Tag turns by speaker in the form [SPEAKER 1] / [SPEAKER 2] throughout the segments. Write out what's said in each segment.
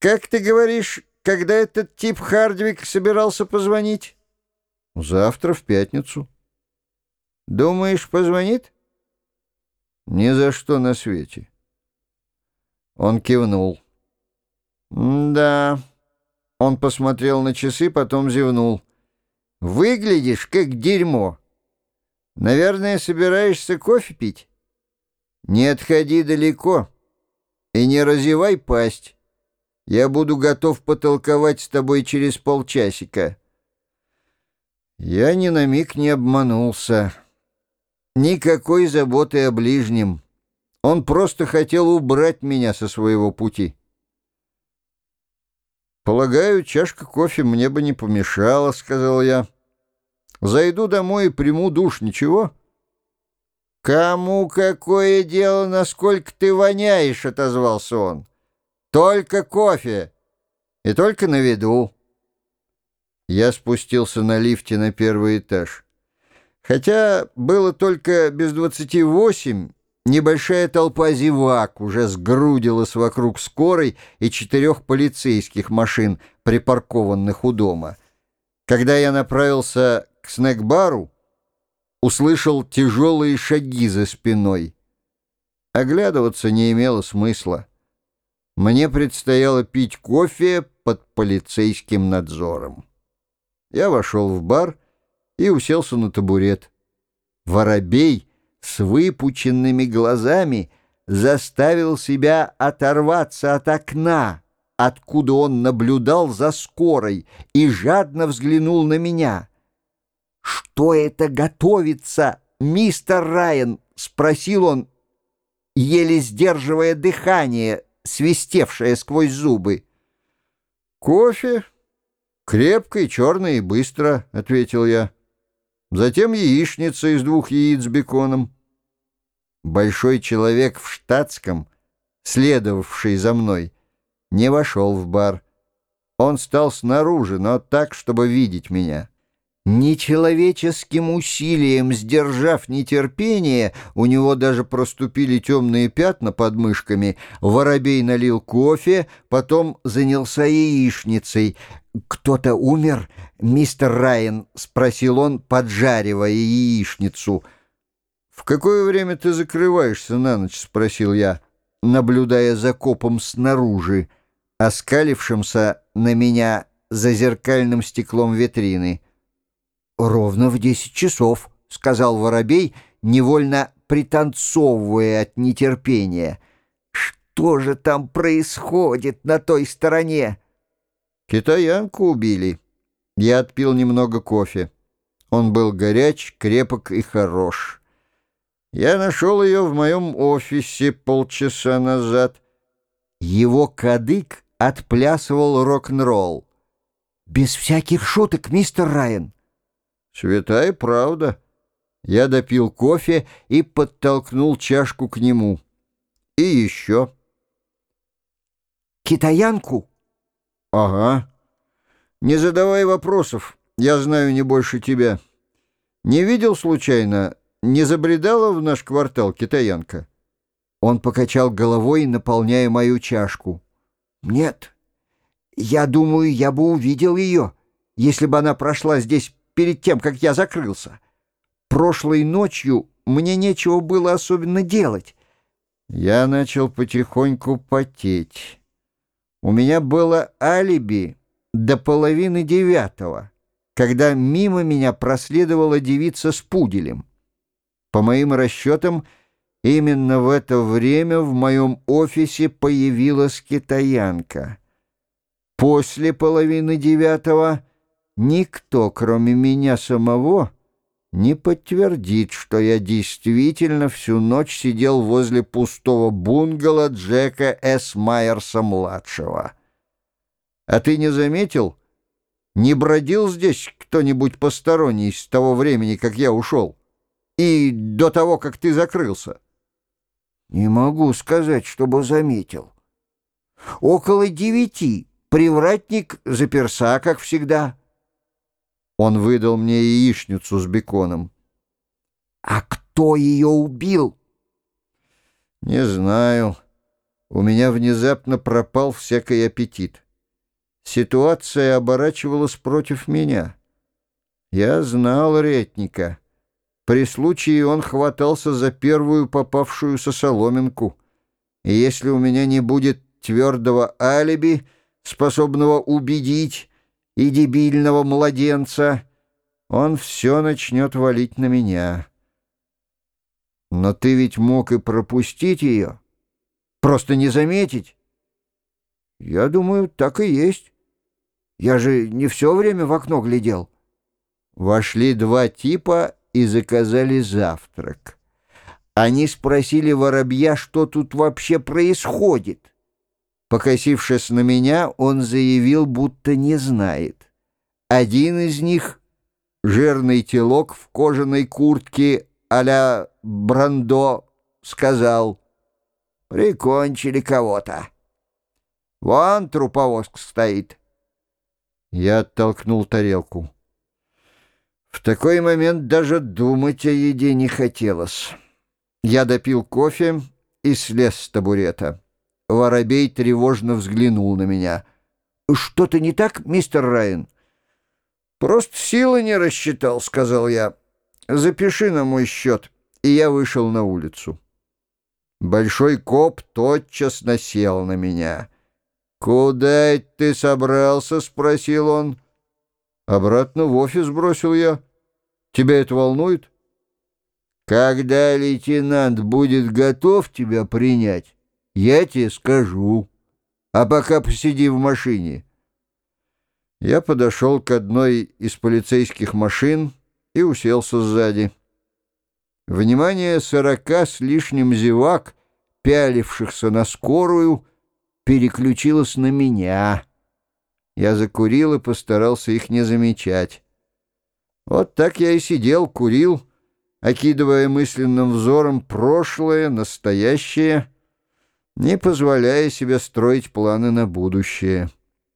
[SPEAKER 1] Как ты говоришь, когда этот тип Хардвик собирался позвонить? Завтра, в пятницу. Думаешь, позвонит? Ни за что на свете. Он кивнул. Да. Он посмотрел на часы, потом зевнул. Выглядишь как дерьмо. Наверное, собираешься кофе пить? Не отходи далеко и не разевай пасть. Я буду готов потолковать с тобой через полчасика. Я ни на миг не обманулся. Никакой заботы о ближнем. Он просто хотел убрать меня со своего пути. «Полагаю, чашка кофе мне бы не помешала», — сказал я. «Зайду домой и приму душ, ничего?» «Кому какое дело, насколько ты воняешь?» — отозвался он. «Только кофе. И только на виду». Я спустился на лифте на первый этаж. Хотя было только без 28, небольшая толпа зевак уже сгрудилась вокруг скорой и 4 полицейских машин, припаркованных у дома. Когда я направился к снэк-бару, услышал тяжелые шаги за спиной. Оглядываться не имело смысла. Мне предстояло пить кофе под полицейским надзором. Я вошел в бар и уселся на табурет. Воробей с выпученными глазами заставил себя оторваться от окна, откуда он наблюдал за скорой, и жадно взглянул на меня. «Что это готовится, мистер Райан?» — спросил он, еле сдерживая дыхание, свистевшее сквозь зубы. «Кофе? Крепко и черно и быстро», — ответил я. «Затем яичница из 2 яиц с беконом». Большой человек в штатском, следовавший за мной, не вошел в бар. Он стал снаружи, но так, чтобы видеть меня. Нечеловеческим усилием сдержав нетерпение, у него даже проступили темные пятна под мышками, Воробей налил кофе, потом занялся яичницей. «Кто-то умер, мистер Райан?» — спросил он, поджаривая яичницу. «В какое время ты закрываешься на ночь?» — спросил я, наблюдая за копом снаружи, оскалившимся на меня за зеркальным стеклом витрины. «Ровно в 10 часов», — сказал Воробей, невольно пританцовывая от нетерпения. «Что же там происходит на той стороне?» «Китаянку убили». Я отпил немного кофе. Он был горяч, крепок и хорош. Я нашел ее в моем офисе полчаса назад. Его кадык отплясывал рок-н-ролл. «Без всяких шуток, мистер Райан». «Святая правда». Я допил кофе и подтолкнул чашку к нему. «И еще». «Китаянку?» «Ага. Не задавай вопросов, я знаю не больше тебя. Не видел случайно, не забредала в наш квартал китаянка?» Он покачал головой, наполняя мою чашку. «Нет, я думаю, я бы увидел ее, если бы она прошла здесь перед тем, как я закрылся. Прошлой ночью мне нечего было особенно делать». Я начал потихоньку потеть. У меня было алиби до 8:30, когда мимо меня проследовала девица с пуделем. По моим расчетам, именно в это время в моем офисе появилась китаянка. После 8:30 никто, кроме меня самого, не подтвердит, что я действительно всю ночь сидел возле пустого бунгало Джека С. Майерса-младшего. А ты не заметил, не бродил здесь кто-нибудь посторонний с того времени, как я ушел, и до того, как ты закрылся? Не могу сказать, чтобы заметил. Около 9 привратник заперся, как всегда. Он выдал мне яичницу с беконом. «А кто ее убил?» «Не знаю. у меня внезапно пропал всякий аппетит. Ситуация оборачивалась против меня. Я знал Ретника. При случае он хватался за первую попавшуюся соломинку. И если у меня не будет твердого алиби, способного убедить и дебильного младенца, он все начнет валить на меня. Но ты ведь мог и пропустить ее, просто не заметить. Я думаю, так и есть. Я же не все время в окно глядел. Вошли два типа и заказали завтрак. Они спросили воробья, что тут вообще происходит. Покосившись на меня, он заявил, будто не знает. Один из них, жирный телок в кожаной куртке а-ля Брандо, сказал: «Прикончили кого-то. Вон труповоз стоит». Я оттолкнул тарелку. В такой момент даже думать о еде не хотелось. Я допил кофе и слез с табурета. Воробей тревожно взглянул на меня. «Что-то не так, мистер Райан?» «Просто силы не рассчитал», — сказал я. «Запиши на мой счет». И я вышел на улицу. Большой коп тотчас насел на меня. «Куда это ты собрался?» — спросил он. «Обратно в офис», — бросил я. «Тебя это волнует?» «Когда лейтенант будет готов тебя принять, я тебе скажу. А пока посиди в машине». Я подошел к одной из полицейских машин и уселся сзади. Внимание 40 с лишним зевак, пялившихся на скорую, переключилось на меня. Я закурил и постарался их не замечать. Вот так я и сидел, курил, окидывая мысленным взором прошлое, настоящее, не позволяя себе строить планы на будущее.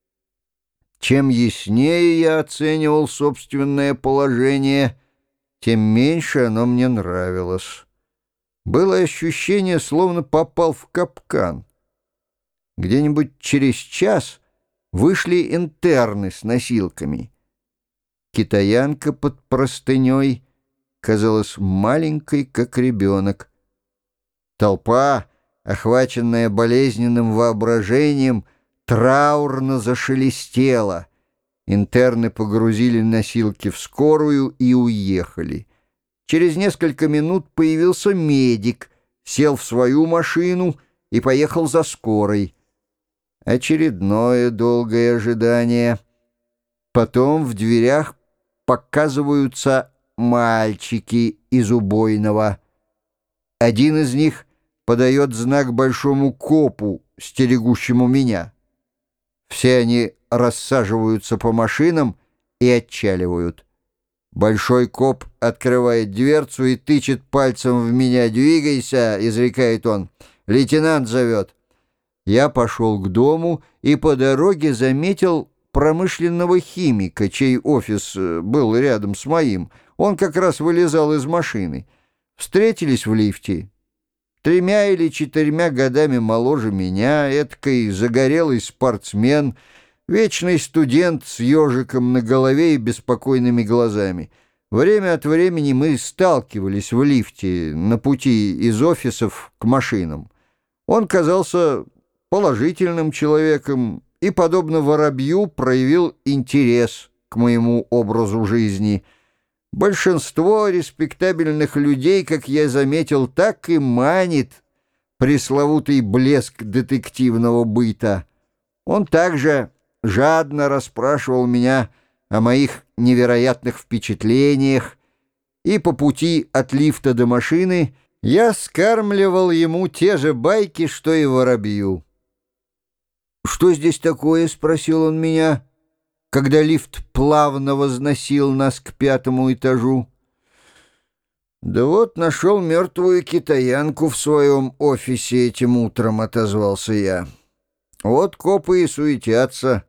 [SPEAKER 1] Чем яснее я оценивал собственное положение, тем меньше оно мне нравилось. Было ощущение, словно попал в капкан. Где-нибудь через час вышли интерны с носилками. Китаянка под простыней казалась маленькой, как ребенок. Толпа, охваченная болезненным воображением, траурно зашелестела. Интерны погрузили носилки в скорую и уехали. Через несколько минут появился медик, сел в свою машину и поехал за скорой. Очередное долгое ожидание. Потом в дверях показываются мальчики из убойного. Один из них подает знак большому копу, стерегущему меня. Все они рассаживаются по машинам и отчаливают. Большой коп открывает дверцу и тычет пальцем в меня. «Двигайся!» — изрекает он. «Лейтенант зовет». Я пошел к дому и по дороге заметил промышленного химика, чей офис был рядом с моим. Он как раз вылезал из машины. Встретились в лифте. 3 или 4 годами моложе меня, эдакой загорелый спортсмен, вечный студент с ежиком на голове и беспокойными глазами. Время от времени мы сталкивались в лифте на пути из офисов к машинам. Он казался положительным человеком и, подобно воробью, проявил интерес к моему образу жизни. Большинство респектабельных людей, как я заметил, так и манит пресловутый блеск детективного быта. Он также жадно расспрашивал меня о моих невероятных впечатлениях, и по пути от лифта до машины я скармливал ему те же байки, что и воробью. «Что здесь такое?» — спросил он меня, когда лифт плавно возносил нас к 5-му этажу. «Да вот нашел мертвую китаянку в своем офисе этим утром», — отозвался я. «Вот копы и суетятся.